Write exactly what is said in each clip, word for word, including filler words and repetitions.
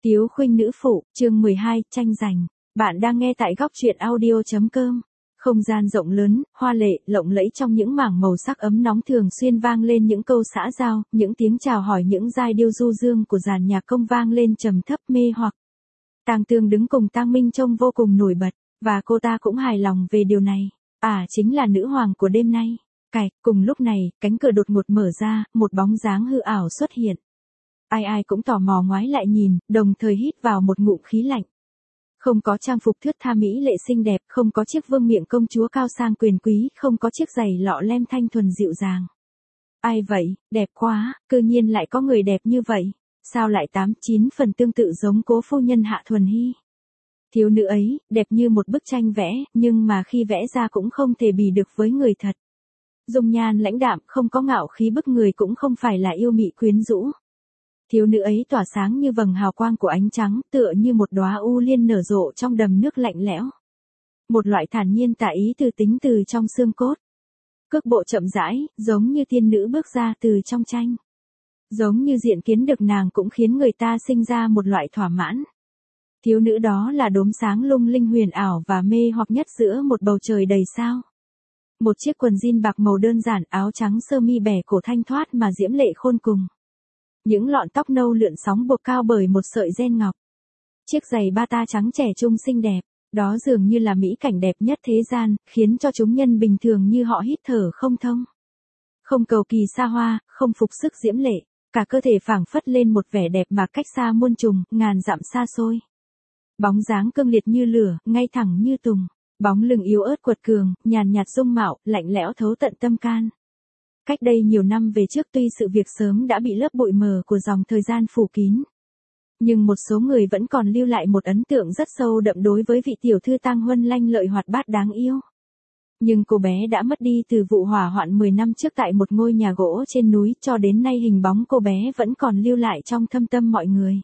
Tiếu khuynh nữ phụ, chương mười hai, tranh giành. Bạn đang nghe tại góc truyện audio.com. Không gian rộng lớn, hoa lệ, lộng lẫy trong những mảng màu sắc ấm nóng thường xuyên vang lên những câu xã giao, những tiếng chào hỏi, những giai điệu du dương của dàn nhạc công vang lên trầm thấp mê hoặc. Tang Tương đứng cùng Tang Minh trông vô cùng nổi bật, và cô ta cũng hài lòng về điều này. À, chính là nữ hoàng của đêm nay. Cạch, cùng lúc này, cánh cửa đột ngột mở ra, một bóng dáng hư ảo xuất hiện. Ai ai cũng tò mò ngoái lại nhìn, đồng thời hít vào một ngụm khí lạnh. Không có trang phục thướt tha mỹ lệ xinh đẹp, không có chiếc vương miện công chúa cao sang quyền quý, không có chiếc giày lọ lem thanh thuần dịu dàng. Ai vậy, đẹp quá, cư nhiên lại có người đẹp như vậy, sao lại tám chín phần tương tự giống cố phu nhân Hạ Thuần Hy. Thiếu nữ ấy, đẹp như một bức tranh vẽ, nhưng mà khi vẽ ra cũng không thể bì được với người thật. Dung nhan lãnh đạm, không có ngạo khí bức người, cũng không phải là yêu mị quyến rũ. Thiếu nữ ấy tỏa sáng như vầng hào quang của ánh trắng, tựa như một đóa u liên nở rộ trong đầm nước lạnh lẽo. Một loại thản nhiên tả ý từ tính từ trong xương cốt. Cước bộ chậm rãi, giống như tiên nữ bước ra từ trong tranh. Giống như diện kiến được nàng cũng khiến người ta sinh ra một loại thỏa mãn. Thiếu nữ đó là đốm sáng lung linh huyền ảo và mê hoặc nhất giữa một bầu trời đầy sao. Một chiếc quần jean bạc màu đơn giản, áo trắng sơ mi bẻ cổ thanh thoát mà diễm lệ khôn cùng. Những lọn tóc nâu lượn sóng buộc cao bởi một sợi ren ngọc. Chiếc giày bata trắng trẻ trung xinh đẹp, đó dường như là mỹ cảnh đẹp nhất thế gian, khiến cho chúng nhân bình thường như họ hít thở không thông. Không cầu kỳ xa hoa, không phục sức diễm lệ, cả cơ thể phảng phất lên một vẻ đẹp mà cách xa muôn trùng, ngàn dặm xa xôi. Bóng dáng cương liệt như lửa, ngay thẳng như tùng, bóng lưng yếu ớt quật cường, nhàn nhạt dung mạo, lạnh lẽo thấu tận tâm can. Cách đây nhiều năm về trước, tuy sự việc sớm đã bị lớp bụi mờ của dòng thời gian phủ kín, nhưng một số người vẫn còn lưu lại một ấn tượng rất sâu đậm đối với vị tiểu thư Tang Huân lanh lợi hoạt bát đáng yêu. Nhưng cô bé đã mất đi từ vụ hỏa hoạn mười năm trước tại một ngôi nhà gỗ trên núi, cho đến nay hình bóng cô bé vẫn còn lưu lại trong thâm tâm mọi người.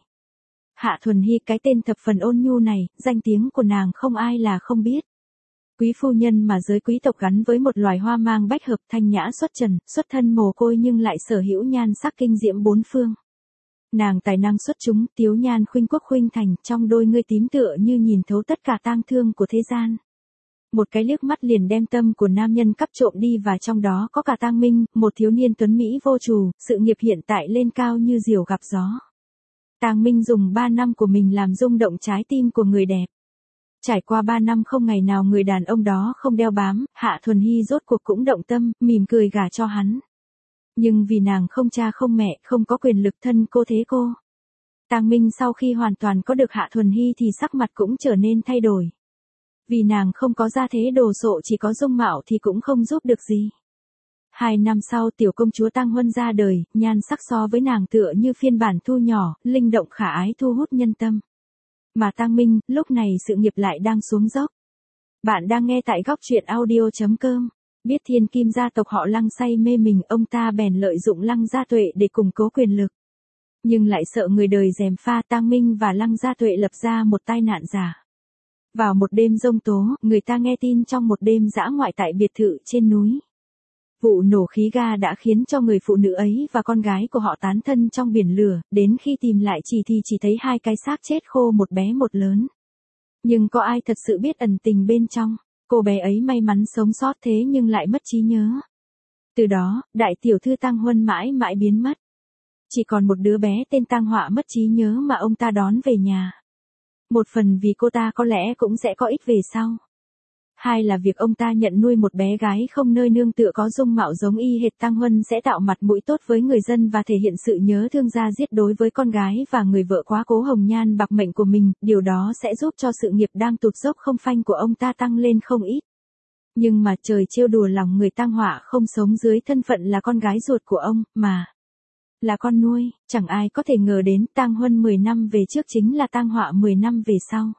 Hạ Thuần Hy, cái tên thập phần ôn nhu này, danh tiếng của nàng không ai là không biết. Quý phu nhân mà giới quý tộc gắn với một loài hoa mang bách hợp, thanh nhã xuất trần, xuất thân mồ côi nhưng lại sở hữu nhan sắc kinh diễm bốn phương. Nàng tài năng xuất chúng, tiếu nhan khuynh quốc khuynh thành, trong đôi ngươi tím tựa như nhìn thấu tất cả tang thương của thế gian. Một cái liếc mắt liền đem tâm của nam nhân cắp trộm đi, và trong đó có cả Tang Minh, một thiếu niên tuấn mỹ vô trù, sự nghiệp hiện tại lên cao như diều gặp gió. Tang Minh dùng ba năm của mình làm rung động trái tim của người đẹp. Trải qua ba năm không ngày nào người đàn ông đó không đeo bám, Hạ Thuần Hy rốt cuộc cũng động tâm, mỉm cười gả cho hắn. Nhưng vì nàng không cha không mẹ, không có quyền lực, thân cô thế cô. Tang Minh sau khi hoàn toàn có được Hạ Thuần Hy thì sắc mặt cũng trở nên thay đổi. Vì nàng không có gia thế đồ sộ, chỉ có dung mạo thì cũng không giúp được gì. Hai năm sau, tiểu công chúa Tang Huân ra đời, nhan sắc so với nàng tựa như phiên bản thu nhỏ, linh động khả ái thu hút nhân tâm. Mà Tang Minh, lúc này sự nghiệp lại đang xuống dốc. Bạn đang nghe tại góc truyện audio.com. Biết thiên kim gia tộc họ Lăng say mê mình, ông ta bèn lợi dụng Lăng Gia Tuệ để củng cố quyền lực. Nhưng lại sợ người đời gièm pha, Tang Minh và Lăng Gia Tuệ lập ra một tai nạn giả. Vào một đêm giông tố, người ta nghe tin trong một đêm dã ngoại tại biệt thự trên núi. Vụ nổ khí ga đã khiến cho người phụ nữ ấy và con gái của họ tán thân trong biển lửa, đến khi tìm lại chỉ thì chỉ thấy hai cái xác chết khô, một bé một lớn. Nhưng có ai thật sự biết ẩn tình bên trong? Cô bé ấy may mắn sống sót thế nhưng lại mất trí nhớ. Từ đó, đại tiểu thư Tang Huân mãi mãi biến mất. Chỉ còn một đứa bé tên Tang Họa mất trí nhớ mà ông ta đón về nhà. Một phần vì cô ta có lẽ cũng sẽ có ích về sau. Hai là việc ông ta nhận nuôi một bé gái không nơi nương tựa có dung mạo giống y hệt Tang Huân sẽ tạo mặt mũi tốt với người dân và thể hiện sự nhớ thương da diết đối với con gái và người vợ quá cố hồng nhan bạc mệnh của mình, điều đó sẽ giúp cho sự nghiệp đang tụt dốc không phanh của ông ta tăng lên không ít. Nhưng mà trời trêu đùa lòng người, Tang Họa không sống dưới thân phận là con gái ruột của ông, mà là con nuôi. Chẳng ai có thể ngờ đến Tang Huân mười năm về trước chính là Tang Họa mười năm về sau.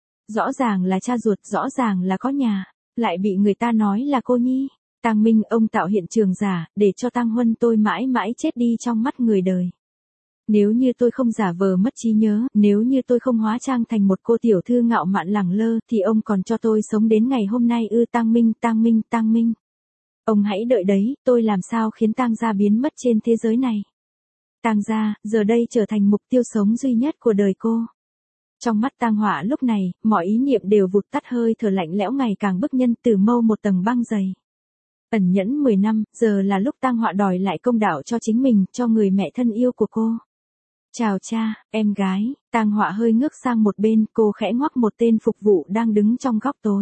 Rõ ràng là cha ruột, rõ ràng là có nhà, lại bị người ta nói là cô nhi. Tang Minh, ông tạo hiện trường giả, để cho Tang Huân tôi mãi mãi chết đi trong mắt người đời. Nếu như tôi không giả vờ mất trí nhớ, nếu như tôi không hóa trang thành một cô tiểu thư ngạo mạn lẳng lơ, thì ông còn cho tôi sống đến ngày hôm nay ư? Tang Minh, Tang Minh, Tang Minh. Ông hãy đợi đấy, tôi làm sao khiến Tang gia biến mất trên thế giới này. Tang gia, giờ đây trở thành mục tiêu sống duy nhất của đời cô. Trong mắt Tang Họa lúc này, mọi ý niệm đều vụt tắt, hơi thở lạnh lẽo ngày càng bức nhân từ mâu một tầng băng dày. Ẩn nhẫn mười năm, giờ là lúc Tang Họa đòi lại công đạo cho chính mình, cho người mẹ thân yêu của cô. Chào cha, em gái. Tang Họa hơi ngước sang một bên, cô khẽ ngoắc một tên phục vụ đang đứng trong góc tối.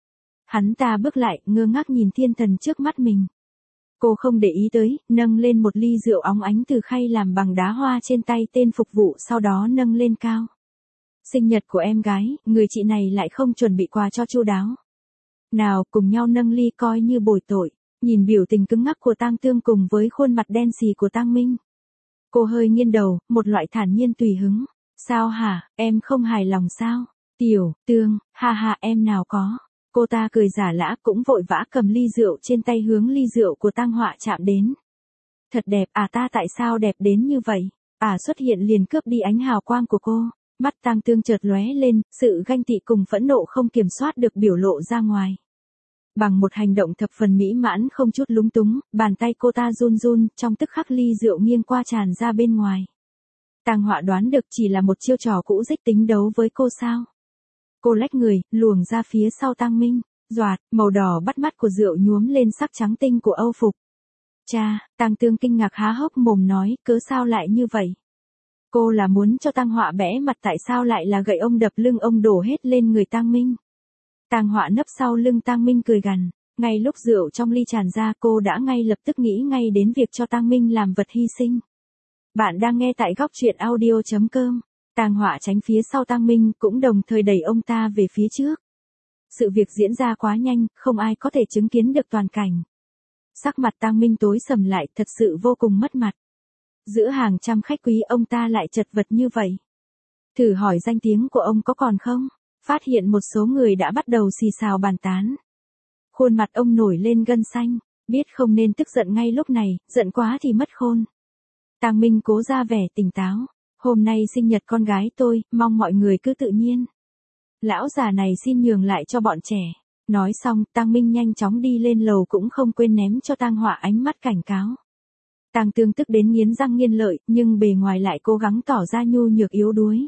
Hắn ta bước lại, ngơ ngác nhìn thiên thần trước mắt mình. Cô không để ý tới, nâng lên một ly rượu óng ánh từ khay làm bằng đá hoa trên tay tên phục vụ, sau đó nâng lên cao. Sinh nhật của em gái, người chị này lại không chuẩn bị quà cho chu đáo. Nào, cùng nhau nâng ly coi như bồi tội. Nhìn biểu tình cứng ngắc của Tang Tương cùng với khuôn mặt đen xì của Tang Minh. Cô hơi nghiêng đầu, một loại thản nhiên tùy hứng. Sao hả, em không hài lòng sao? Tiểu, Tương, ha ha em nào có. Cô ta cười giả lã, cũng vội vã cầm ly rượu trên tay hướng ly rượu của Tang Họa chạm đến. Thật đẹp, à ta tại sao đẹp đến như vậy? À xuất hiện liền cướp đi ánh hào quang của cô. Mắt Tang Tương chợt lóe lên, sự ganh tị cùng phẫn nộ không kiểm soát được biểu lộ ra ngoài. Bằng một hành động thập phần mỹ mãn không chút lúng túng, bàn tay cô ta run run, trong tức khắc ly rượu nghiêng qua tràn ra bên ngoài. Tang Họa đoán được chỉ là một chiêu trò cũ dích tính đấu với cô sao. Cô lách người, luồng ra phía sau Tang Minh, doạt, màu đỏ bắt mắt của rượu nhuốm lên sắc trắng tinh của Âu phục. Cha, Tang Tương kinh ngạc há hốc mồm nói, cớ sao lại như vậy? Cô là muốn cho Tang Họa bẽ mặt, tại sao lại là gậy ông đập lưng ông đổ hết lên người Tang Minh? Tang Họa nấp sau lưng Tang Minh cười gằn, ngay lúc rượu trong ly tràn ra cô đã ngay lập tức nghĩ ngay đến việc cho Tang Minh làm vật hy sinh. Bạn đang nghe tại góc truyện audio chấm com. Tang Họa tránh phía sau Tang Minh, cũng đồng thời đẩy ông ta về phía trước. Sự việc diễn ra quá nhanh, không ai có thể chứng kiến được toàn cảnh. Sắc mặt Tang Minh tối sầm lại, thật sự vô cùng mất mặt. Giữa hàng trăm khách quý ông ta lại chật vật như vậy. Thử hỏi danh tiếng của ông có còn không? Phát hiện một số người đã bắt đầu xì xào bàn tán. Khuôn mặt ông nổi lên gân xanh, biết không nên tức giận ngay lúc này, giận quá thì mất khôn. Tang Minh cố ra vẻ tỉnh táo. Hôm nay sinh nhật con gái tôi, mong mọi người cứ tự nhiên. Lão già này xin nhường lại cho bọn trẻ. Nói xong, Tang Minh nhanh chóng đi lên lầu, cũng không quên ném cho Tang Họa ánh mắt cảnh cáo. Tang Tương tức đến nghiến răng nghiến lợi, nhưng bề ngoài lại cố gắng tỏ ra nhu nhược yếu đuối.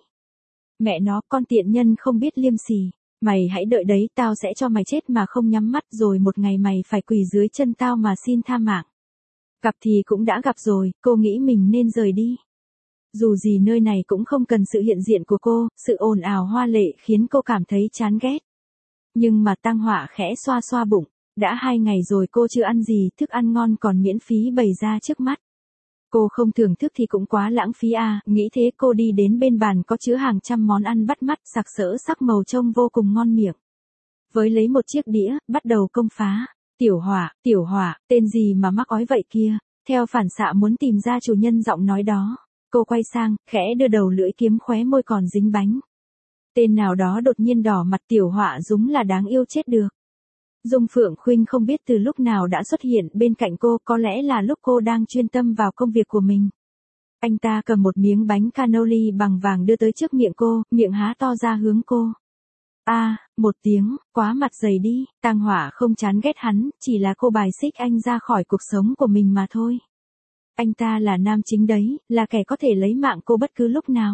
Mẹ nó, con tiện nhân không biết liêm sỉ. Mày hãy đợi đấy, tao sẽ cho mày chết mà không nhắm mắt, rồi một ngày mày phải quỳ dưới chân tao mà xin tha mạng. Gặp thì cũng đã gặp rồi, cô nghĩ mình nên rời đi. Dù gì nơi này cũng không cần sự hiện diện của cô, sự ồn ào hoa lệ khiến cô cảm thấy chán ghét. Nhưng mà Tang Họa khẽ xoa xoa bụng, đã hai ngày rồi cô chưa ăn gì, thức ăn ngon còn miễn phí bày ra trước mắt. Cô không thưởng thức thì cũng quá lãng phí à, nghĩ thế cô đi đến bên bàn có chứa hàng trăm món ăn bắt mắt, sặc sỡ sắc màu trông vô cùng ngon miệng. Với lấy một chiếc đĩa, bắt đầu công phá. Tiểu Họa, Tiểu Họa, tên gì mà mắc ói vậy kia? Theo phản xạ muốn tìm ra chủ nhân giọng nói đó. Cô quay sang, khẽ đưa đầu lưỡi kiếm khóe môi còn dính bánh. Tên nào đó đột nhiên đỏ mặt. Tiểu Họa đúng là đáng yêu chết được. Dung Phượng Khuynh không biết từ lúc nào đã xuất hiện bên cạnh cô, có lẽ là lúc cô đang chuyên tâm vào công việc của mình. Anh ta cầm một miếng bánh cannoli bằng vàng đưa tới trước miệng cô, miệng há to ra hướng cô. A, à, một tiếng, quá mặt dày đi. Tang Họa không chán ghét hắn, chỉ là cô bài xích anh ra khỏi cuộc sống của mình mà thôi. Anh ta là nam chính đấy, là kẻ có thể lấy mạng cô bất cứ lúc nào.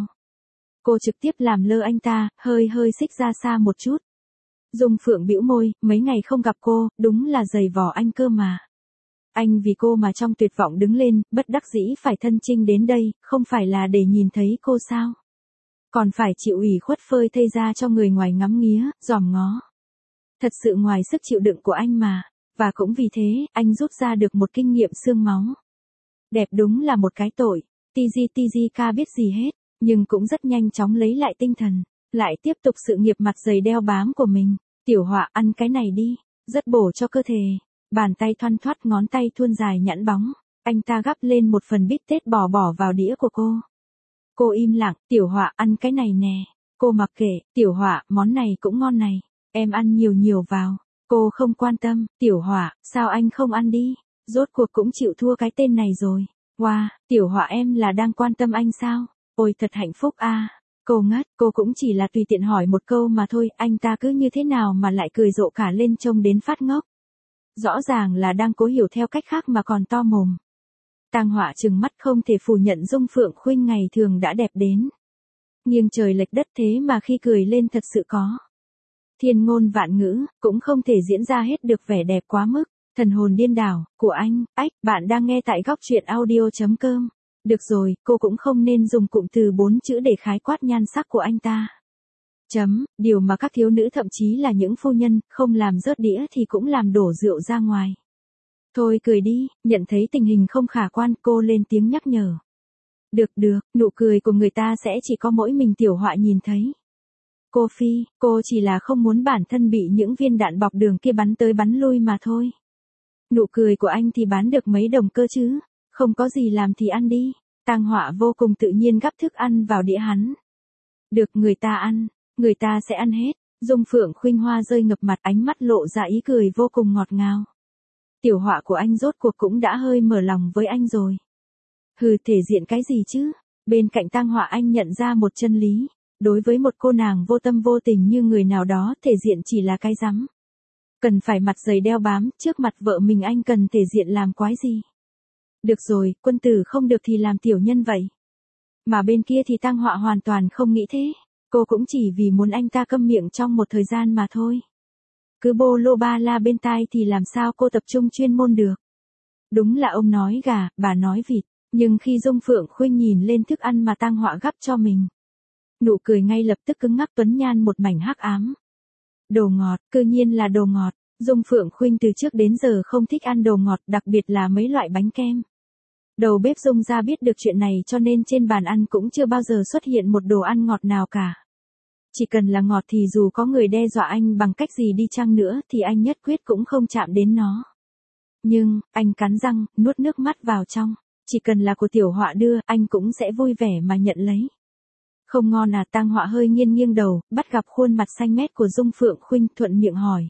Cô trực tiếp làm lơ anh ta, hơi hơi xích ra xa một chút. Dung Phượng bĩu môi, mấy ngày không gặp cô, đúng là giày vò anh cơ mà. Anh vì cô mà trong tuyệt vọng đứng lên, bất đắc dĩ phải thân chinh đến đây, không phải là để nhìn thấy cô sao? Còn phải chịu ủy khuất phơi thây ra cho người ngoài ngắm nghía, dòm ngó. Thật sự ngoài sức chịu đựng của anh mà, và cũng vì thế, anh rút ra được một kinh nghiệm xương máu. Đẹp đúng là một cái tội, Tigi Tigi biết gì hết, nhưng cũng rất nhanh chóng lấy lại tinh thần, lại tiếp tục sự nghiệp mặt dày đeo bám của mình. Tiểu Họa ăn cái này đi, rất bổ cho cơ thể. Bàn tay thoăn thoắt, ngón tay thuôn dài nhẵn bóng, anh ta gắp lên một phần bít tết bỏ bỏ vào đĩa của cô. Cô im lặng. Tiểu Họa ăn cái này nè. Cô mặc kệ. Tiểu Họa, món này cũng ngon này, em ăn nhiều nhiều vào. Cô không quan tâm. Tiểu Họa, sao anh không ăn đi? Rốt cuộc cũng chịu thua cái tên này rồi. Wow, Tiểu Họa em là đang quan tâm anh sao? Ôi thật hạnh phúc a. À. Cô ngất, cô cũng chỉ là tùy tiện hỏi một câu mà thôi, anh ta cứ như thế nào mà lại cười rộ cả lên trông đến phát ngốc. Rõ ràng là đang cố hiểu theo cách khác mà còn to mồm. Tang Họa trừng mắt không thể phủ nhận Dung Phượng Khuynh ngày thường đã đẹp đến nghiêng trời lệch đất, thế mà khi cười lên thật sự có thiên ngôn vạn ngữ, cũng không thể diễn ra hết được vẻ đẹp quá mức, thần hồn điên đảo của anh. Ách, bạn đang nghe tại góc truyện audio.com. Được rồi, cô cũng không nên dùng cụm từ bốn chữ để khái quát nhan sắc của anh ta. Chấm, điều mà các thiếu nữ thậm chí là những phu nhân, không làm rớt đĩa thì cũng làm đổ rượu ra ngoài. Thôi cười đi, nhận thấy tình hình không khả quan, cô lên tiếng nhắc nhở. Được được, nụ cười của người ta sẽ chỉ có mỗi mình Tiểu Họa nhìn thấy. Cô Phi, cô chỉ là không muốn bản thân bị những viên đạn bọc đường kia bắn tới bắn lui mà thôi. Nụ cười của anh thì bán được mấy đồng cơ chứ, không có gì làm thì ăn đi. Tang Họa vô cùng tự nhiên gắp thức ăn vào đĩa hắn. Được, người ta ăn, người ta sẽ ăn hết. Dung Phượng Khuynh hoa rơi ngập mặt, ánh mắt lộ ra ý cười vô cùng ngọt ngào. Tiểu Họa của anh rốt cuộc cũng đã hơi mở lòng với anh rồi. Hừ, thể diện cái gì chứ? Bên cạnh Tang Họa anh nhận ra một chân lý. Đối với một cô nàng vô tâm vô tình như người nào đó, thể diện chỉ là cái rắm. Cần phải mặt dày đeo bám, trước mặt vợ mình anh cần thể diện làm quái gì? Được rồi, quân tử không được thì làm tiểu nhân vậy. Mà bên kia thì Tang Họa hoàn toàn không nghĩ thế. Cô cũng chỉ vì muốn anh ta câm miệng trong một thời gian mà thôi. Cứ bô lô ba la bên tai thì làm sao cô tập trung chuyên môn được. Đúng là ông nói gà, bà nói vịt. Nhưng khi Dung Phượng Khuynh nhìn lên thức ăn mà Tang Họa gắp cho mình, nụ cười ngay lập tức cứng ngắc, tuấn nhan một mảnh hắc ám. Đồ ngọt, cư nhiên là đồ ngọt. Dung Phượng Khuynh từ trước đến giờ không thích ăn đồ ngọt, đặc biệt là mấy loại bánh kem. Đầu bếp Dung ra biết được chuyện này cho nên trên bàn ăn cũng chưa bao giờ xuất hiện một đồ ăn ngọt nào cả. Chỉ cần là ngọt thì dù có người đe dọa anh bằng cách gì đi chăng nữa thì anh nhất quyết cũng không chạm đến nó. Nhưng, anh cắn răng, nuốt nước mắt vào trong. Chỉ cần là của Tiểu Họa đưa, anh cũng sẽ vui vẻ mà nhận lấy. Không ngon à? Tang Họa hơi nghiêng nghiêng đầu, bắt gặp khuôn mặt xanh mét của Dung Phượng Khuynh, thuận miệng hỏi.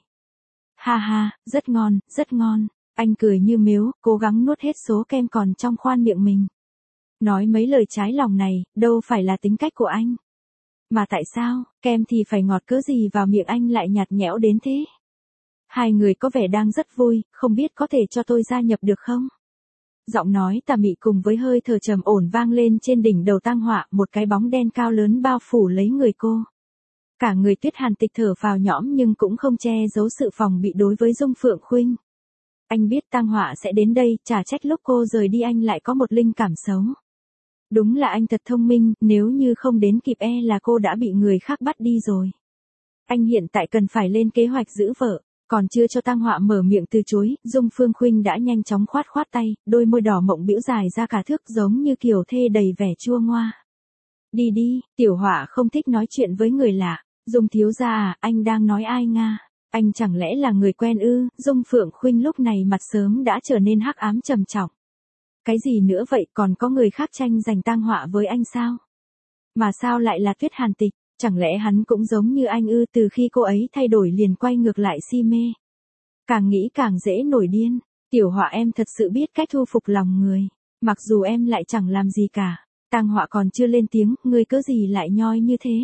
Ha ha, rất ngon, rất ngon. Anh cười như mếu, cố gắng nuốt hết số kem còn trong khoan miệng mình. Nói mấy lời trái lòng này, đâu phải là tính cách của anh. Mà tại sao, kem thì phải ngọt cỡ gì vào miệng anh lại nhạt nhẽo đến thế? Hai người có vẻ đang rất vui, không biết có thể cho tôi gia nhập được không? Giọng nói tà mị cùng với hơi thở trầm ổn vang lên trên đỉnh đầu Tang Họa, một cái bóng đen cao lớn bao phủ lấy người cô. Cả người Tuyết Hàn Tịch thở phào nhõm nhưng cũng không che giấu sự phòng bị đối với Dung Phượng Khuynh. Anh biết Tang Họa sẽ đến đây, chả trách lúc cô rời đi anh lại có một linh cảm xấu. Đúng là anh thật thông minh, nếu như không đến kịp e là cô đã bị người khác bắt đi rồi. Anh hiện tại cần phải lên kế hoạch giữ vợ. Còn chưa cho Tang Họa mở miệng từ chối, Dung Phương Khuynh đã nhanh chóng khoát khoát tay, đôi môi đỏ mộng bĩu dài ra cả thước giống như kiểu thê đầy vẻ chua ngoa. Đi đi, Tiểu Họa không thích nói chuyện với người lạ. Dung thiếu gia à, anh đang nói ai nga? Anh chẳng lẽ là người quen ư? Dung Phượng Khuynh lúc này mặt sớm đã trở nên hắc ám trầm trọng. Cái gì nữa vậy, còn có người khác tranh giành Tang Họa với anh sao? Mà sao lại là Tuyết Hàn Tịch? Chẳng lẽ hắn cũng giống như anh ư? Từ khi cô ấy thay đổi liền quay ngược lại si mê. Càng nghĩ càng dễ nổi điên. Tiểu Họa em thật sự biết cách thu phục lòng người. Mặc dù em lại chẳng làm gì cả. Tang Họa còn chưa lên tiếng, ngươi cớ gì lại nhoi như thế?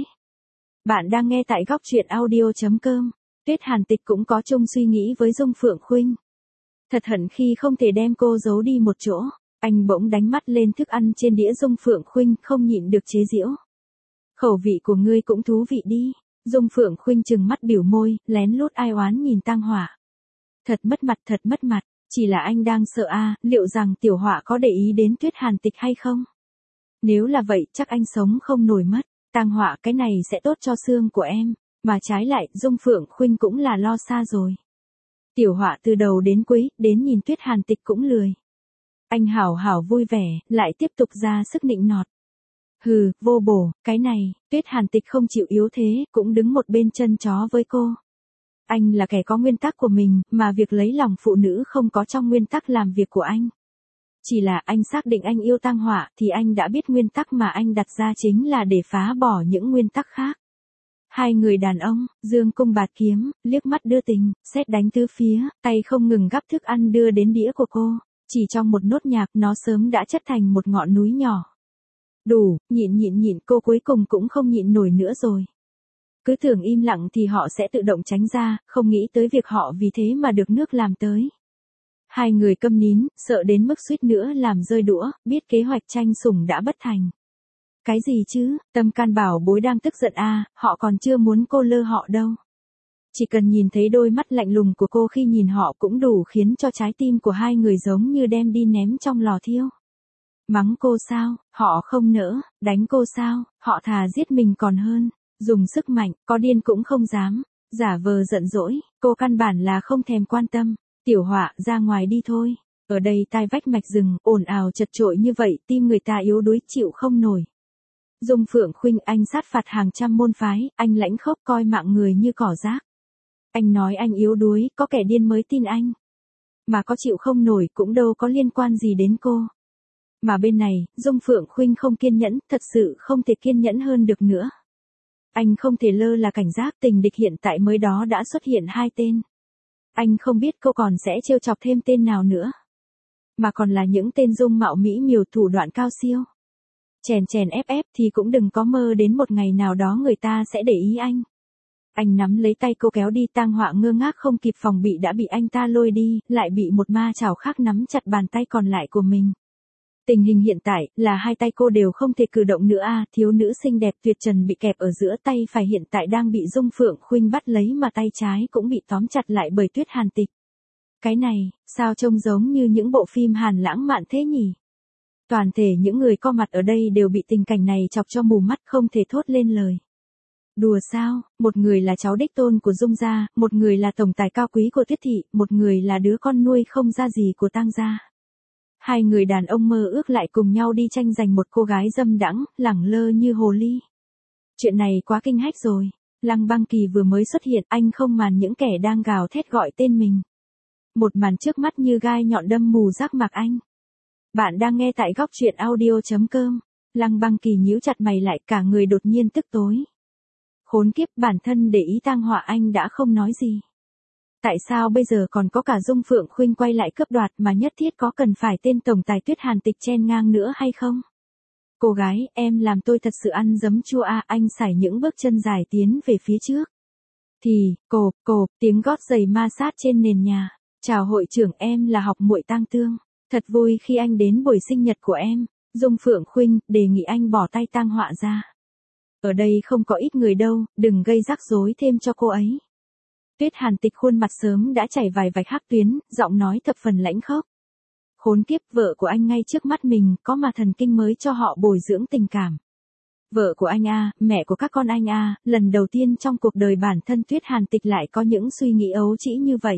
Bạn đang nghe tại góc truyện audio.com. Tuyết Hàn Tịch cũng có chung suy nghĩ với Dung Phượng Khuynh. Thật hận khi không thể đem cô giấu đi một chỗ. Anh bỗng đánh mắt lên thức ăn trên đĩa Dung Phượng Khuynh, không nhịn được chế giễu. Khẩu vị của ngươi cũng thú vị đi. Dung Phượng Khuynh trừng mắt biểu môi, lén lút ai oán nhìn Tang Họa. Thật mất mặt, thật mất mặt. Chỉ là anh đang sợ a, à, liệu rằng Tiểu Họa có để ý đến Tuyết Hàn Tịch hay không? Nếu là vậy, chắc anh sống không nổi mất. Tang Họa, cái này sẽ tốt cho xương của em. Mà trái lại, Dung Phượng Khuynh cũng là lo xa rồi. Tiểu Họa từ đầu đến cuối, đến nhìn Tuyết Hàn Tịch cũng lười. Anh hảo hảo vui vẻ, lại tiếp tục ra sức nịnh nọt. Hừ, vô bổ, cái này, Tuyết Hàn Tịch không chịu yếu thế, cũng đứng một bên chân chó với cô. Anh là kẻ có nguyên tắc của mình, mà việc lấy lòng phụ nữ không có trong nguyên tắc làm việc của anh. Chỉ là anh xác định anh yêu Tang Họa thì anh đã biết nguyên tắc mà anh đặt ra chính là để phá bỏ những nguyên tắc khác. Hai người đàn ông, dương cung bạt kiếm, liếc mắt đưa tình, sét đánh tứ phía, tay không ngừng gắp thức ăn đưa đến đĩa của cô. Chỉ trong một nốt nhạc nó sớm đã chất thành một ngọn núi nhỏ. Đủ, nhịn nhịn nhịn, cô cuối cùng cũng không nhịn nổi nữa rồi. Cứ tưởng im lặng thì họ sẽ tự động tránh ra, không nghĩ tới việc họ vì thế mà được nước làm tới. Hai người câm nín, sợ đến mức suýt nữa làm rơi đũa, biết kế hoạch tranh sủng đã bất thành. Cái gì chứ, Tâm Can bảo bối đang tức giận à, họ còn chưa muốn cô lơ họ đâu. Chỉ cần nhìn thấy đôi mắt lạnh lùng của cô khi nhìn họ cũng đủ khiến cho trái tim của hai người giống như đem đi ném trong lò thiêu. Mắng cô sao, họ không nỡ, đánh cô sao, họ thà giết mình còn hơn, dùng sức mạnh, có điên cũng không dám, giả vờ giận dỗi, cô căn bản là không thèm quan tâm. Tiểu Họa, ra ngoài đi thôi. Ở đây tai vách mạch rừng, ồn ào chật chội như vậy, tim người ta yếu đuối chịu không nổi. Dung Phượng Khuynh, anh sát phạt hàng trăm môn phái, anh lãnh khốc coi mạng người như cỏ rác. Anh nói anh yếu đuối, có kẻ điên mới tin anh. Mà có chịu không nổi cũng đâu có liên quan gì đến cô. Mà bên này, Dung Phượng Khuynh không kiên nhẫn, thật sự không thể kiên nhẫn hơn được nữa. Anh không thể lơ là cảnh giác, tình địch hiện tại mới đó đã xuất hiện hai tên. Anh không biết cô còn sẽ trêu chọc thêm tên nào nữa. Mà còn là những tên dung mạo mỹ miều, thủ đoạn cao siêu. Chèn chèn ép ép thì cũng đừng có mơ đến một ngày nào đó người ta sẽ để ý anh. Anh nắm lấy tay cô kéo đi, Tang Họa ngơ ngác không kịp phòng bị đã bị anh ta lôi đi, lại bị một ma chảo khác nắm chặt bàn tay còn lại của mình. Tình hình hiện tại là hai tay cô đều không thể cử động nữa à, thiếu nữ xinh đẹp tuyệt trần bị kẹp ở giữa, tay phải hiện tại đang bị Dung Phượng Khuynh bắt lấy mà tay trái cũng bị tóm chặt lại bởi Tuyết Hàn Tịch. Cái này, sao trông giống như những bộ phim Hàn lãng mạn thế nhỉ? Toàn thể những người có mặt ở đây đều bị tình cảnh này chọc cho mù mắt không thể thốt lên lời. Đùa sao, một người là cháu đích tôn của Dung gia, một người là tổng tài cao quý của Tuyết thị, một người là đứa con nuôi không ra gì của Tang gia. Hai người đàn ông mơ ước lại cùng nhau đi tranh giành một cô gái dâm đãng, lẳng lơ như hồ ly. Chuyện này quá kinh hách rồi. Lăng Băng Kỳ vừa mới xuất hiện, anh không màn những kẻ đang gào thét gọi tên mình. Một màn trước mắt như gai nhọn đâm mù giác mạc anh. Bạn đang nghe tại góc truyện audio chấm com. Lăng Băng Kỳ nhíu chặt mày lại, cả người đột nhiên tức tối. Khốn kiếp, bản thân để ý Tang Họa anh đã không nói gì. Tại sao bây giờ còn có cả Dung Phượng Khuynh quay lại cướp đoạt, mà nhất thiết có cần phải tên tổng tài Tuyết Hàn Tịch chen ngang nữa hay không? Cô gái, em làm tôi thật sự ăn giấm chua à, anh sải những bước chân dài tiến về phía trước. Thì, cộp, cộp, tiếng gót giày ma sát trên nền nhà. Chào hội trưởng, em là học muội Tang Tương. Thật vui khi anh đến buổi sinh nhật của em. Dung Phượng Khuynh đề nghị anh bỏ tay Tang Họa ra. Ở đây không có ít người đâu, đừng gây rắc rối thêm cho cô ấy. Tuyết Hàn Tịch khuôn mặt sớm đã chảy vài vạch hắc tuyến, giọng nói thập phần lãnh khốc. Khốn kiếp, vợ của anh ngay trước mắt mình, có mà thần kinh mới cho họ bồi dưỡng tình cảm. Vợ của anh a, mẹ của các con anh a, lần đầu tiên trong cuộc đời bản thân Tuyết Hàn Tịch lại có những suy nghĩ ấu trĩ như vậy.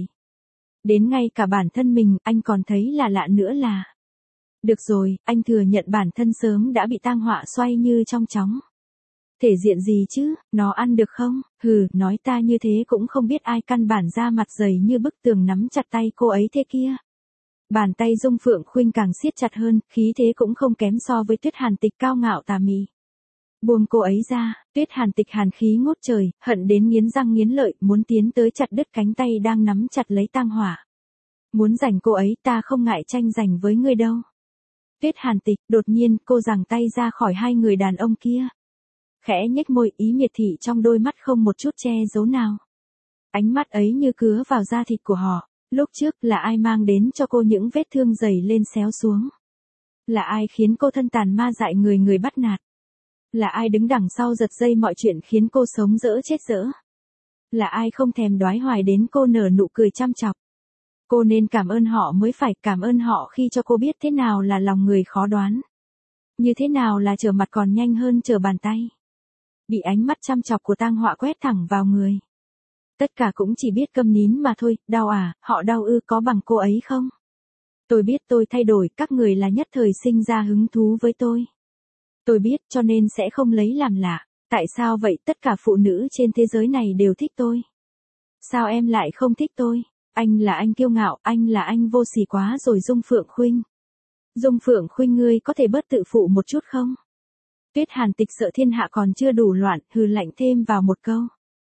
Đến ngay cả bản thân mình, anh còn thấy là lạ nữa là. Được rồi, anh thừa nhận bản thân sớm đã bị Tang Họa xoay như trong chóng. Thể diện gì chứ, nó ăn được không? Hừ, nói ta như thế cũng không biết ai, căn bản ra mặt dày như bức tường nắm chặt tay cô ấy thế kia. Bàn tay Dung Phượng Khuynh càng siết chặt hơn, khí thế cũng không kém so với Tuyết Hàn Tịch cao ngạo tà mị. Buông cô ấy ra, Tuyết Hàn Tịch hàn khí ngút trời, hận đến nghiến răng nghiến lợi, muốn tiến tới chặt đứt cánh tay đang nắm chặt lấy Tang Họa. Muốn giành cô ấy, ta không ngại tranh giành với ngươi đâu. Tuyết Hàn Tịch, đột nhiên cô giằng tay ra khỏi hai người đàn ông kia. Khẽ nhếch môi, ý miệt thị trong đôi mắt không một chút che giấu nào. Ánh mắt ấy như cứa vào da thịt của họ. Lúc trước là ai mang đến cho cô những vết thương dày lên xéo xuống? Là ai khiến cô thân tàn ma dại người người bắt nạt? Là ai đứng đằng sau giật dây mọi chuyện khiến cô sống dỡ chết dỡ? Là ai không thèm đoái hoài đến cô nở nụ cười chăm chọc? Cô nên cảm ơn họ mới phải, cảm ơn họ khi cho cô biết thế nào là lòng người khó đoán. Như thế nào là trở mặt còn nhanh hơn trở bàn tay. Bị ánh mắt chăm chọc của Tang Họa quét thẳng vào người. Tất cả cũng chỉ biết câm nín mà thôi, đau à, họ đau ư, có bằng cô ấy không? Tôi biết tôi thay đổi, các người là nhất thời sinh ra hứng thú với tôi. Tôi biết cho nên sẽ không lấy làm lạ. Tại sao vậy, tất cả phụ nữ trên thế giới này đều thích tôi. Sao em lại không thích tôi? Anh là anh kiêu ngạo, anh là anh vô sỉ quá rồi. Dung Phượng Khuynh. Dung Phượng Khuynh, ngươi có thể bớt tự phụ một chút không? Tuyết Hàn Tịch sợ thiên hạ còn chưa đủ loạn, hừ lạnh thêm vào một câu.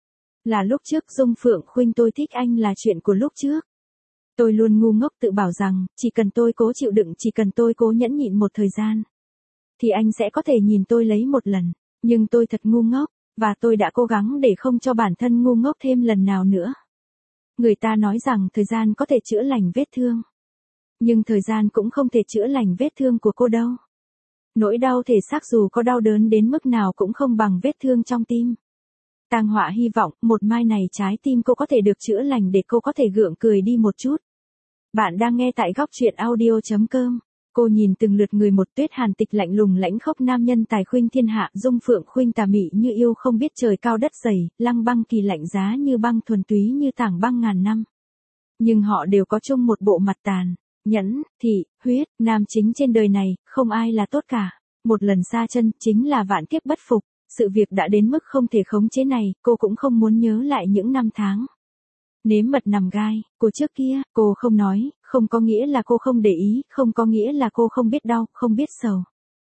Là lúc trước Dung Phượng Khuynh, tôi thích anh là chuyện của lúc trước. Tôi luôn ngu ngốc tự bảo rằng, chỉ cần tôi cố chịu đựng, chỉ cần tôi cố nhẫn nhịn một thời gian. Thì anh sẽ có thể nhìn tôi lấy một lần. Nhưng tôi thật ngu ngốc, và tôi đã cố gắng để không cho bản thân ngu ngốc thêm lần nào nữa. Người ta nói rằng thời gian có thể chữa lành vết thương. Nhưng thời gian cũng không thể chữa lành vết thương của cô đâu. Nỗi đau thể xác dù có đau đớn đến mức nào cũng không bằng vết thương trong tim. Tang Họa hy vọng một mai này trái tim cô có thể được chữa lành để cô có thể gượng cười đi một chút. Bạn đang nghe tại góc truyện audio chấm com. Cô nhìn từng lượt người một, Tuyết Hàn Tịch lạnh lùng lãnh khốc nam nhân tài khuynh thiên hạ, Dung Phượng Khuynh tà mị như yêu không biết trời cao đất dày, Lăng Băng Kỳ lạnh giá như băng thuần túy như tảng băng ngàn năm. Nhưng họ đều có chung một bộ mặt tàn, nhẫn, thị, huyết, nam chính trên đời này, không ai là tốt cả. Một lần xa chân, chính là vạn kiếp bất phục. Sự việc đã đến mức không thể khống chế này, cô cũng không muốn nhớ lại những năm tháng nếm mật nằm gai, cô trước kia, cô không nói, không có nghĩa là cô không để ý, không có nghĩa là cô không biết đau, không biết sầu.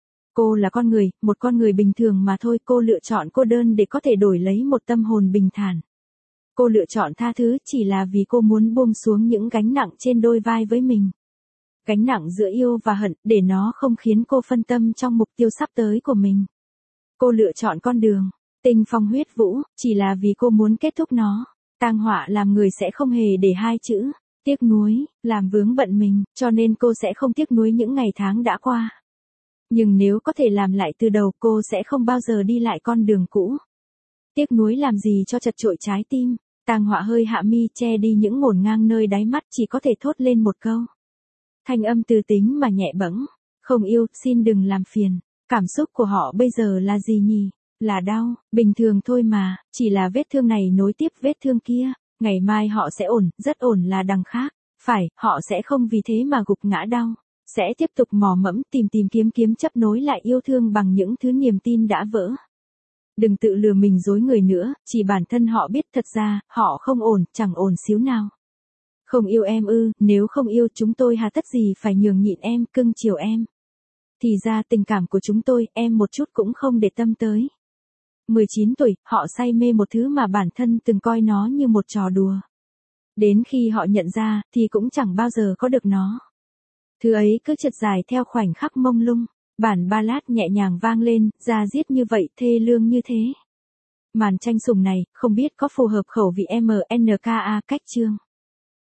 Cô là con người, một con người bình thường mà thôi, cô lựa chọn cô đơn để có thể đổi lấy một tâm hồn bình thản. Cô lựa chọn tha thứ chỉ là vì cô muốn buông xuống những gánh nặng trên đôi vai với mình. Gánh nặng giữa yêu và hận, để nó không khiến cô phân tâm trong mục tiêu sắp tới của mình. Cô lựa chọn con đường tình phong huyết vũ, chỉ là vì cô muốn kết thúc nó. Tang Họa làm người sẽ không hề để hai chữ tiếc nuối làm vướng bận mình, cho nên cô sẽ không tiếc nuối những ngày tháng đã qua. Nhưng nếu có thể làm lại từ đầu, cô sẽ không bao giờ đi lại con đường cũ. Tiếc nuối làm gì cho chật chội trái tim. Tang Họa hơi hạ mi che đi những ngổn ngang nơi đáy mắt, chỉ có thể thốt lên một câu. Thanh âm từ tính mà nhẹ bẫng. Không yêu, xin đừng làm phiền. Cảm xúc của họ bây giờ là gì nhỉ? Là đau, bình thường thôi mà, chỉ là vết thương này nối tiếp vết thương kia, ngày mai họ sẽ ổn, rất ổn là đằng khác, phải, họ sẽ không vì thế mà gục ngã đau, sẽ tiếp tục mò mẫm tìm tìm kiếm kiếm chấp nối lại yêu thương bằng những thứ niềm tin đã vỡ. Đừng tự lừa mình dối người nữa, chỉ bản thân họ biết thật ra, họ không ổn, chẳng ổn xíu nào. Không yêu em ư, nếu không yêu chúng tôi hà tất gì phải nhường nhịn em, cưng chiều em. Thì ra tình cảm của chúng tôi, em một chút cũng không để tâm tới. mười chín tuổi, họ say mê một thứ mà bản thân từng coi nó như một trò đùa. Đến khi họ nhận ra, thì cũng chẳng bao giờ có được nó. Thứ ấy cứ trượt dài theo khoảnh khắc mông lung, bản ballad nhẹ nhàng vang lên, da diết như vậy, thê lương như thế. Màn tranh sủng này, không biết có phù hợp khẩu vị em en ca a cách chương.